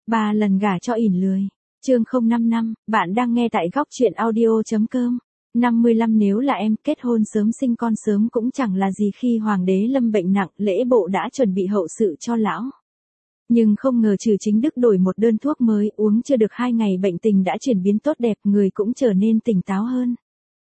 3 lần gả cho ỉn lười. Chương 055, bạn đang nghe tại góc truyện audio.com. 55 Nếu là em, kết hôn sớm sinh con sớm cũng chẳng là gì. Khi hoàng đế lâm bệnh nặng, lễ bộ đã chuẩn bị hậu sự cho lão. Nhưng không ngờ Trừ Chính Đức đổi một đơn thuốc mới, uống chưa được 2 ngày bệnh tình đã chuyển biến tốt đẹp, người cũng trở nên tỉnh táo hơn.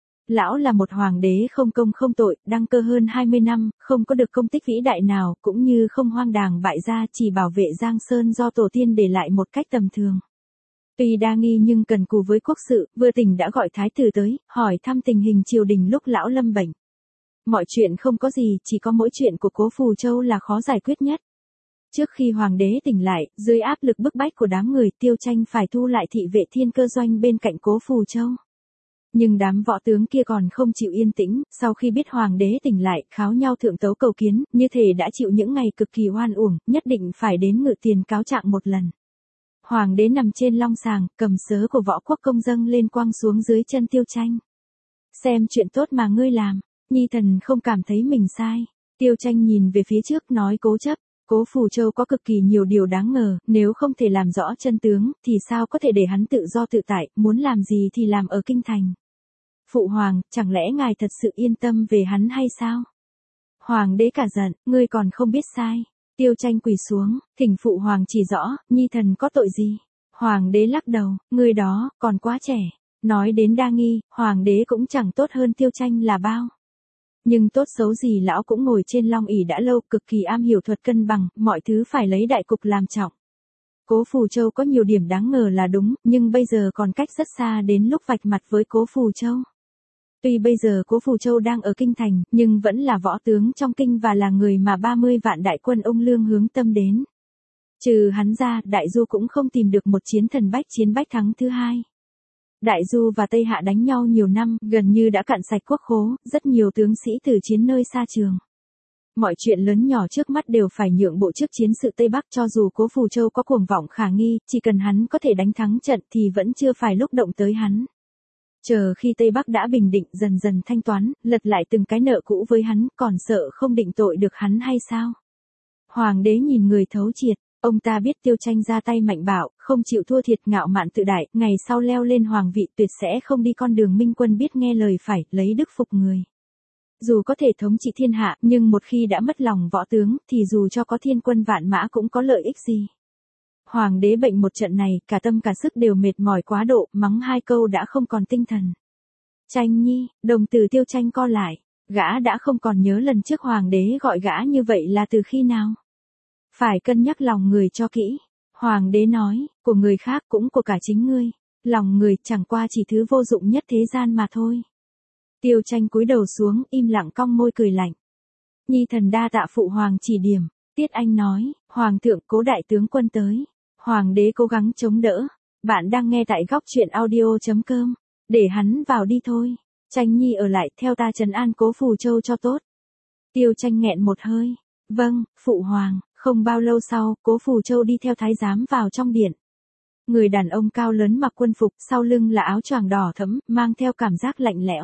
Lão là một hoàng đế không công không tội, đăng cơ hơn 20 năm, không có được công tích vĩ đại nào, cũng như không hoang đàng bại gia, chỉ bảo vệ Giang Sơn do tổ tiên để lại một cách tầm thường. Tuy đa nghi nhưng cần cù với quốc sự, vừa tỉnh đã gọi thái tử tới, hỏi thăm tình hình triều đình lúc lão lâm bệnh. Mọi chuyện không có gì, chỉ có mỗi chuyện của Cố Phù Châu là khó giải quyết nhất. Trước khi hoàng đế tỉnh lại, dưới áp lực bức bách của đám người, Tiêu Tranh phải thu lại thị vệ Thiên Cơ Doanh bên cạnh Cố Phù Châu. Nhưng đám võ tướng kia còn không chịu yên tĩnh, sau khi biết hoàng đế tỉnh lại, kháo nhau thượng tấu cầu kiến, như thể đã chịu những ngày cực kỳ oan uổng, nhất định phải đến Ngự Tiền cáo trạng một lần. Hoàng đế nằm trên long sàng, cầm sớ của võ quốc công dâng lên quăng xuống dưới chân Tiêu Tranh. Xem chuyện tốt mà ngươi làm, nhi thần không cảm thấy mình sai. Tiêu Tranh nhìn về phía trước nói cố chấp. Cố Phù Châu có cực kỳ nhiều điều đáng ngờ, nếu không thể làm rõ chân tướng, thì sao có thể để hắn tự do tự tại, muốn làm gì thì làm ở kinh thành. Phụ hoàng, chẳng lẽ ngài thật sự yên tâm về hắn hay sao? Hoàng đế cả giận, ngươi còn không biết sai. Tiêu Tranh quỳ xuống, thỉnh phụ hoàng chỉ rõ, nhi thần có tội gì? Hoàng đế lắc đầu, ngươi đó, còn quá trẻ. Nói đến đa nghi, hoàng đế cũng chẳng tốt hơn Tiêu Tranh là bao. Nhưng tốt xấu gì lão cũng ngồi trên long ỷ đã lâu, cực kỳ am hiểu thuật cân bằng, mọi thứ phải lấy đại cục làm trọng. Cố Phù Châu có nhiều điểm đáng ngờ là đúng, nhưng bây giờ còn cách rất xa đến lúc vạch mặt với Cố Phù Châu. Tuy bây giờ Cố Phù Châu đang ở kinh thành, nhưng vẫn là võ tướng trong kinh và là người mà 30 vạn đại quân ông Lương hướng tâm đến. Trừ hắn ra, Đại Du cũng không tìm được một chiến thần bách chiến bách thắng thứ hai. Đại Du và Tây Hạ đánh nhau nhiều năm, gần như đã cạn sạch quốc khố, rất nhiều tướng sĩ từ chiến nơi xa trường. Mọi chuyện lớn nhỏ trước mắt đều phải nhượng bộ trước chiến sự Tây Bắc, cho dù Cố Phù Châu có cuồng vọng khả nghi, chỉ cần hắn có thể đánh thắng trận thì vẫn chưa phải lúc động tới hắn. Chờ khi Tây Bắc đã bình định, dần dần thanh toán, lật lại từng cái nợ cũ với hắn, còn sợ không định tội được hắn hay sao? Hoàng đế nhìn người thấu triệt. Ông ta biết Tiêu Tranh ra tay mạnh bạo, không chịu thua thiệt, ngạo mạn tự đại, ngày sau leo lên hoàng vị tuyệt sẽ không đi con đường minh quân, biết nghe lời phải, lấy đức phục người. Dù có thể thống trị thiên hạ, nhưng một khi đã mất lòng võ tướng, thì dù cho có thiên quân vạn mã cũng có lợi ích gì. Hoàng đế bệnh một trận này, cả tâm cả sức đều mệt mỏi quá độ, mắng 2 câu đã không còn tinh thần. Tranh nhi, đồng tử Tiêu Tranh co lại, gã đã không còn nhớ lần trước hoàng đế gọi gã như vậy là từ khi nào. Phải cân nhắc lòng người cho kỹ. Hoàng đế nói, của người khác cũng của cả chính ngươi. Lòng người chẳng qua chỉ thứ vô dụng nhất thế gian mà thôi. Tiêu Tranh cúi đầu xuống, im lặng cong môi cười lạnh. Nhi thần đa tạ phụ hoàng chỉ điểm. Tiết Anh nói, hoàng thượng, Cố đại tướng quân tới. Hoàng đế cố gắng chống đỡ. Bạn đang nghe tại góc truyện audio.com. Để hắn vào đi thôi. Tranh nhi ở lại, theo ta trấn an Cố Phù Châu cho tốt. Tiêu Tranh nghẹn một hơi. Vâng, phụ hoàng. Không bao lâu sau, Cố Phù Châu đi theo thái giám vào trong điện. Người đàn ông cao lớn mặc quân phục, sau lưng là áo choàng đỏ thẫm, mang theo cảm giác lạnh lẽo.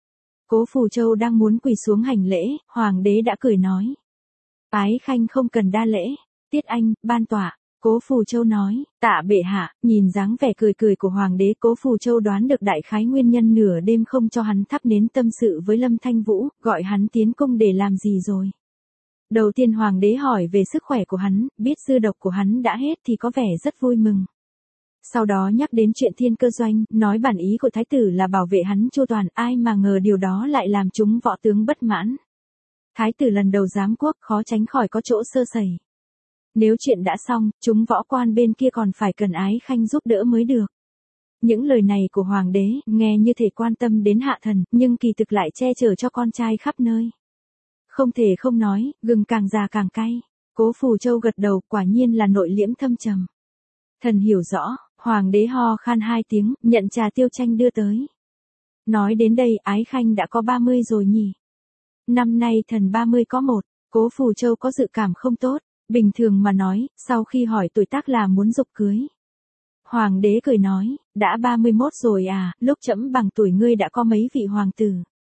Cố Phù Châu đang muốn quỳ xuống hành lễ, hoàng đế đã cười nói. Ái khanh không cần đa lễ. Tiết Anh, ban tọa. Cố Phù Châu nói, tạ bệ hạ. Nhìn dáng vẻ cười cười của hoàng đế, Cố Phù Châu đoán được đại khái nguyên nhân nửa đêm không cho hắn thắp nến tâm sự với Lâm Thanh Vũ, gọi hắn tiến cung để làm gì rồi. Đầu tiên hoàng đế hỏi về sức khỏe của hắn, biết dư độc của hắn đã hết thì có vẻ rất vui mừng. Sau đó nhắc đến chuyện Thiên Cơ Doanh, nói bản ý của thái tử là bảo vệ hắn chu toàn, ai mà ngờ điều đó lại làm chúng võ tướng bất mãn. Thái tử lần đầu giám quốc, khó tránh khỏi có chỗ sơ sẩy. Nếu chuyện đã xong, chúng võ quan bên kia còn phải cần ái khanh giúp đỡ mới được. Những lời này của hoàng đế, nghe như thể quan tâm đến hạ thần, nhưng kỳ thực lại che chở cho con trai khắp nơi. Không thể không nói, gừng càng già càng cay. Cố Phù Châu gật đầu, quả nhiên là nội liễm thâm trầm. Thần hiểu rõ. Hoàng đế ho khan 2 tiếng, nhận trà Tiêu Tranh đưa tới. Nói đến đây, ái khanh đã có 30 rồi nhỉ? Năm nay thần 30 có 1. Cố Phù Châu có dự cảm không tốt. Bình thường mà nói, sau khi hỏi tuổi tác là muốn giục cưới. Hoàng đế cười nói, đã 31 rồi à, lúc trẫm bằng tuổi ngươi đã có mấy vị hoàng tử.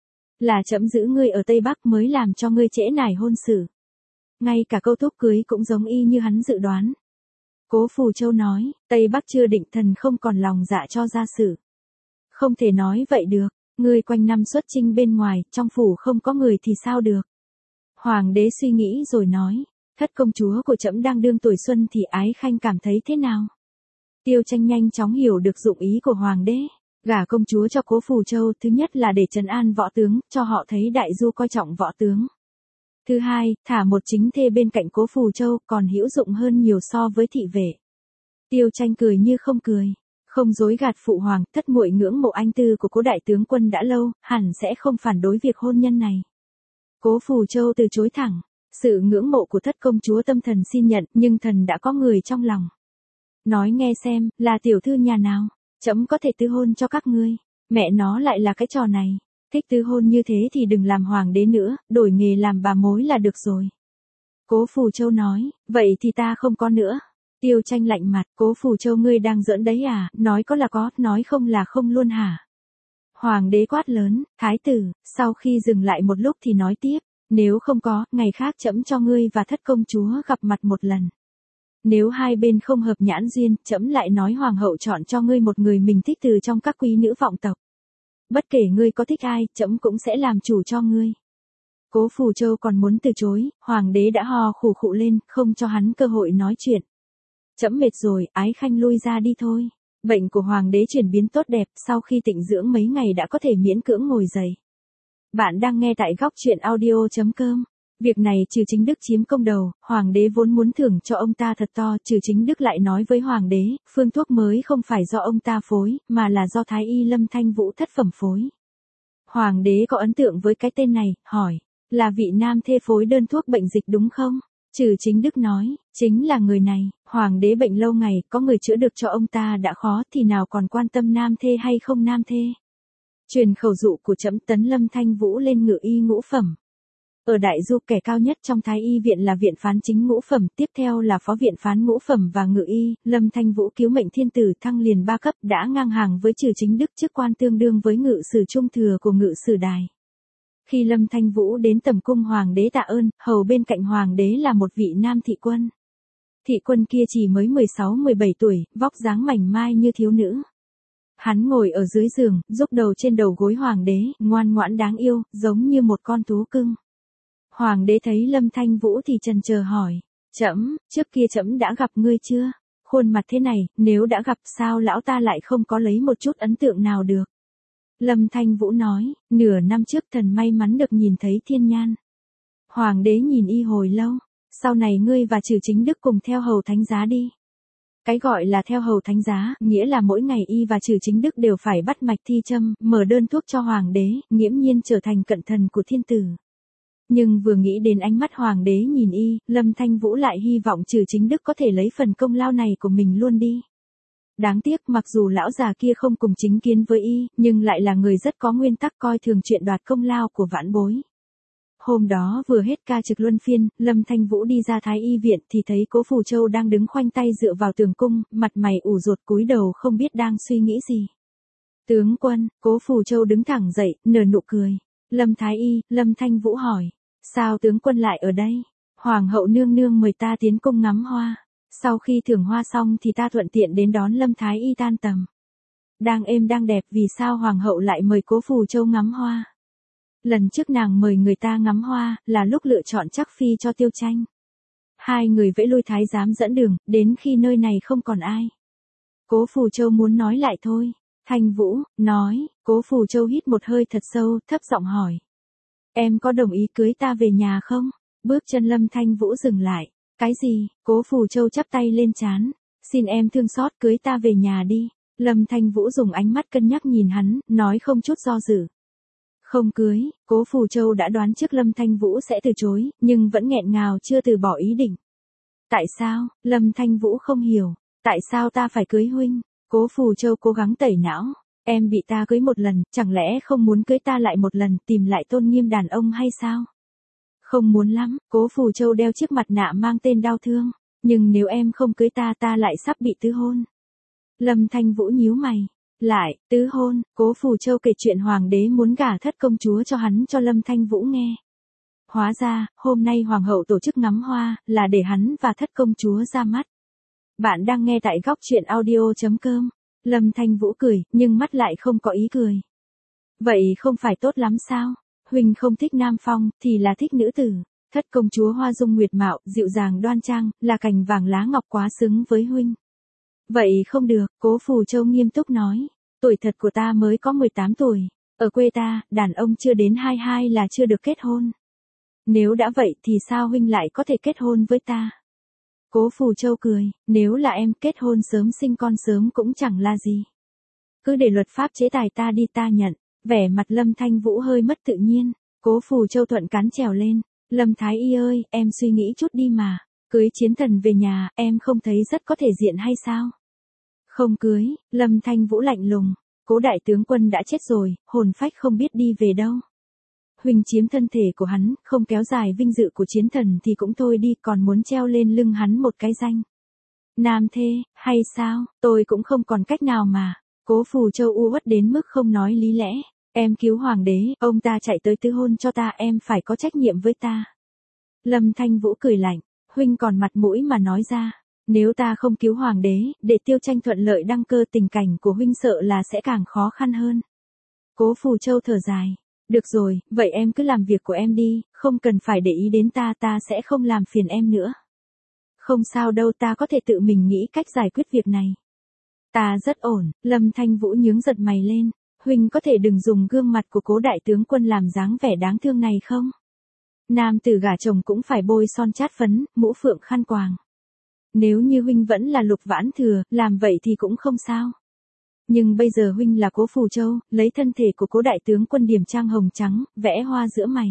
Là trẫm giữ ngươi ở Tây Bắc mới làm cho ngươi trễ nải hôn sự. Ngay cả câu thúc cưới cũng giống y như hắn dự đoán. Cố Phù Châu nói, Tây Bắc chưa định thần không còn lòng dạ cho gia sự. Không thể nói vậy được, ngươi quanh năm xuất chinh bên ngoài, trong phủ không có người thì sao được. Hoàng đế suy nghĩ rồi nói, thất công chúa của trẫm đang đương tuổi xuân thì Ái Khanh cảm thấy thế nào? Tiêu Tranh nhanh chóng hiểu được dụng ý của hoàng đế, gả công chúa cho Cố Phù Châu, thứ nhất là để trấn an võ tướng, cho họ thấy đại du coi trọng võ tướng. Thứ hai, thả một chính thê bên cạnh Cố Phù Châu còn hữu dụng hơn nhiều so với thị vệ. Tiêu Tranh cười như không cười, không dối gạt phụ hoàng, thất muội ngưỡng mộ anh tư của Cố đại tướng quân đã lâu, hẳn sẽ không phản đối việc hôn nhân này. Cố Phù Châu từ chối thẳng, sự ngưỡng mộ của thất công chúa tâm thần xin nhận, nhưng thần đã có người trong lòng. Nói nghe xem, là tiểu thư nhà nào, trẫm có thể tứ hôn cho các ngươi. Mẹ nó lại là cái trò này, thích tứ hôn như thế thì đừng làm hoàng đế nữa, đổi nghề làm bà mối là được rồi. Cố Phù Châu nói, vậy thì ta không có nữa. Tiêu Tranh lạnh mặt, Cố Phù Châu ngươi đang giỡn đấy à, nói có là có, nói không là không luôn hả? Hoàng đế quát lớn, thái tử, sau khi dừng lại một lúc thì nói tiếp, nếu không có, ngày khác trẫm cho ngươi và thất công chúa gặp mặt một lần. Nếu hai bên không hợp nhãn duyên, trẫm lại nói hoàng hậu chọn cho ngươi một người mình thích từ trong các quý nữ vọng tộc. Bất kể ngươi có thích ai, trẫm cũng sẽ làm chủ cho ngươi. Cố Phù Châu còn muốn từ chối, hoàng đế đã hò khủ khụ lên, không cho hắn cơ hội nói chuyện. Trẫm mệt rồi, Ái Khanh lui ra đi thôi. Bệnh của hoàng đế chuyển biến tốt đẹp, sau khi tịnh dưỡng mấy ngày đã có thể miễn cưỡng ngồi dậy. Bạn đang nghe tại góc truyện audio.com. Việc này Trừ Chính Đức chiếm công đầu, hoàng đế vốn muốn thưởng cho ông ta thật to, Trừ Chính Đức lại nói với hoàng đế, phương thuốc mới không phải do ông ta phối, mà là do Thái y Lâm Thanh Vũ thất phẩm phối. Hoàng đế có ấn tượng với cái tên này, hỏi, là vị nam thê phối đơn thuốc bệnh dịch đúng không? Trừ Chính Đức nói, chính là người này, hoàng đế bệnh lâu ngày, có người chữa được cho ông ta đã khó thì nào còn quan tâm nam thê hay không nam thê. Truyền khẩu dụ của trẫm tấn Lâm Thanh Vũ lên ngự y ngũ phẩm. Ở Đại Du kẻ cao nhất trong Thái y viện là viện phán chính ngũ phẩm, tiếp theo là phó viện phán ngũ phẩm và ngự y, Lâm Thanh Vũ cứu mệnh thiên tử thăng liền 3 cấp đã ngang hàng với Trừ Chính Đức chức quan tương đương với ngự sử trung thừa của ngự sử đài. Khi Lâm Thanh Vũ đến tầm cung hoàng đế tạ ơn, hầu bên cạnh hoàng đế là một vị nam thị quân. Thị quân kia chỉ mới 16-17 tuổi, vóc dáng mảnh mai như thiếu nữ. Hắn ngồi ở dưới giường, giúp đầu trên đầu gối hoàng đế, ngoan ngoãn đáng yêu, giống như một con thú cưng. Hoàng đế thấy Lâm Thanh Vũ thì chần chờ hỏi, trẫm, trước kia trẫm đã gặp ngươi chưa? Khuôn mặt thế này, nếu đã gặp sao lão ta lại không có lấy một chút ấn tượng nào được? Lâm Thanh Vũ nói, nửa năm trước thần may mắn được nhìn thấy thiên nhan. Hoàng đế nhìn y hồi lâu, sau này ngươi và Trừ Chính Đức cùng theo hầu thánh giá đi. Cái gọi là theo hầu thánh giá, nghĩa là mỗi ngày y và Trừ Chính Đức đều phải bắt mạch thi châm, mở đơn thuốc cho hoàng đế, nghiễm nhiên trở thành cận thần của thiên tử. Nhưng vừa nghĩ đến ánh mắt hoàng đế nhìn y, Lâm Thanh Vũ lại hy vọng Trừ Chính Đức có thể lấy phần công lao này của mình luôn đi. Đáng tiếc mặc dù lão già kia không cùng chính kiến với y, nhưng lại là người rất có nguyên tắc coi thường chuyện đoạt công lao của vãn bối. Hôm đó vừa hết ca trực luân phiên, Lâm Thanh Vũ đi ra Thái y viện thì thấy Cố Phù Châu đang đứng khoanh tay dựa vào tường cung, mặt mày ủ ruột cúi đầu không biết đang suy nghĩ gì. Tướng quân, Cố Phù Châu đứng thẳng dậy, nở nụ cười. Lâm Thái y, Lâm Thanh Vũ hỏi, sao tướng quân lại ở đây? Hoàng hậu nương nương mời ta tiến cung ngắm hoa. Sau khi thưởng hoa xong thì ta thuận tiện đến đón Lâm Thái y tan tầm. Đang êm đang đẹp vì sao hoàng hậu lại mời Cố Phù Châu ngắm hoa? Lần trước nàng mời người ta ngắm hoa, là lúc lựa chọn chắc phi cho Tiêu Tranh. Hai người vẫy lui thái giám dẫn đường, đến khi nơi này không còn ai. Cố Phù Châu muốn nói lại thôi. Thanh Vũ, nói, Cố Phù Châu hít một hơi thật sâu, thấp giọng hỏi. Em có đồng ý cưới ta về nhà không? Bước chân Lâm Thanh Vũ dừng lại. Cái gì? Cố Phù Châu chắp tay lên trán. Xin em thương xót cưới ta về nhà đi. Lâm Thanh Vũ dùng ánh mắt cân nhắc nhìn hắn, nói không chút do dự. Không cưới, Cố Phù Châu đã đoán trước Lâm Thanh Vũ sẽ từ chối, nhưng vẫn nghẹn ngào chưa từ bỏ ý định. Tại sao? Lâm Thanh Vũ không hiểu. Tại sao ta phải cưới huynh? Cố Phù Châu cố gắng tẩy não. Em bị ta cưới một lần, chẳng lẽ không muốn cưới ta lại một lần, tìm lại tôn nghiêm đàn ông hay sao? Không muốn lắm, Cố Phù Châu đeo chiếc mặt nạ mang tên đau thương. Nhưng nếu em không cưới ta lại sắp bị tứ hôn. Lâm Thanh Vũ nhíu mày. Lại, tứ hôn, Cố Phù Châu kể chuyện hoàng đế muốn gả thất công chúa cho hắn cho Lâm Thanh Vũ nghe. Hóa ra, hôm nay hoàng hậu tổ chức ngắm hoa, là để hắn và thất công chúa ra mắt. Bạn đang nghe tại góc chuyện audio.com. Lâm Thanh Vũ cười, nhưng mắt lại không có ý cười. Vậy không phải tốt lắm sao? Huynh không thích Nam Phong, thì là thích nữ tử. Thất công chúa hoa dung nguyệt mạo, dịu dàng đoan trang, là cành vàng lá ngọc quá xứng với huynh. Vậy không được, Cố Phù Châu nghiêm túc nói. Tuổi thật của ta mới có 18 tuổi. Ở quê ta, đàn ông chưa đến 22 là chưa được kết hôn. Nếu đã vậy thì sao huynh lại có thể kết hôn với ta? Cố Phù Châu cười, nếu là em kết hôn sớm sinh con sớm cũng chẳng là gì. Cứ để luật pháp chế tài ta đi, ta nhận. Vẻ mặt Lâm Thanh Vũ hơi mất tự nhiên. Cố Phù Châu thuận cán trèo lên. Lâm Thái Y ơi, em suy nghĩ chút đi mà. Cưới chiến thần về nhà, em không thấy rất có thể diện hay sao? Không cưới, Lâm Thanh Vũ lạnh lùng. Cố đại tướng quân đã chết rồi, hồn phách không biết đi về đâu. Huynh chiếm thân thể của hắn, không kéo dài vinh dự của chiến thần thì cũng thôi đi, còn muốn treo lên lưng hắn một cái danh nam thê, hay sao? Tôi cũng không còn cách nào mà. Cố Phù Châu u uất đến mức không nói lý lẽ. Em cứu hoàng đế, ông ta chạy tới tứ hôn cho ta, em phải có trách nhiệm với ta. Lâm Thanh Vũ cười lạnh, huynh còn mặt mũi mà nói ra. Nếu ta không cứu hoàng đế, để Tiêu Tranh thuận lợi đăng cơ, tình cảnh của huynh sợ là sẽ càng khó khăn hơn. Cố Phù Châu thở dài. Được rồi, vậy em cứ làm việc của em đi, không cần phải để ý đến ta, ta sẽ không làm phiền em nữa. Không sao đâu, ta có thể tự mình nghĩ cách giải quyết việc này. Ta rất ổn. Lâm Thanh Vũ nhướng giật mày lên. Huynh có thể đừng dùng gương mặt của Cố đại tướng quân làm dáng vẻ đáng thương này không? Nam tử gả chồng cũng phải bôi son chát phấn, mũ phượng khăn quàng. Nếu như huynh vẫn là Lục Vãn Thừa, làm vậy thì cũng không sao. Nhưng bây giờ huynh là Cố Phù Châu, lấy thân thể của Cố đại tướng quân điểm trang hồng trắng, vẽ hoa giữa mày.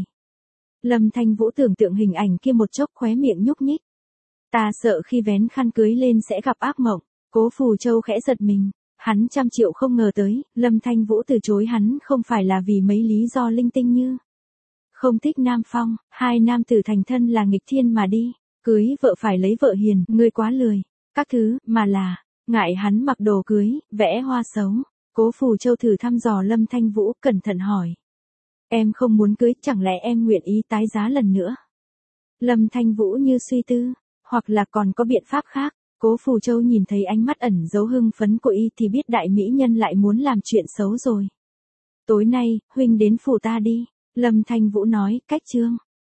Lâm Thanh Vũ tưởng tượng hình ảnh kia một chốc, khóe miệng nhúc nhích. Ta sợ khi vén khăn cưới lên sẽ gặp ác mộng. Cố Phù Châu khẽ giật mình. Hắn trăm triệu không ngờ tới, Lâm Thanh Vũ từ chối hắn không phải là vì mấy lý do linh tinh như không thích Nam Phong, hai nam tử thành thân là nghịch thiên mà đi, cưới vợ phải lấy vợ hiền, ngươi quá lười, các thứ, mà là ngại hắn mặc đồ cưới, vẽ hoa xấu. Cố Phù Châu thử thăm dò Lâm Thanh Vũ, cẩn thận hỏi. Em không muốn cưới, chẳng lẽ em nguyện ý tái giá lần nữa? Lâm Thanh Vũ như suy tư, hoặc là còn có biện pháp khác. Cố Phù Châu nhìn thấy ánh mắt ẩn dấu hưng phấn của y thì biết đại mỹ nhân lại muốn làm chuyện xấu rồi. Tối nay, huynh đến phủ ta đi. Lâm Thanh Vũ nói, cách trương.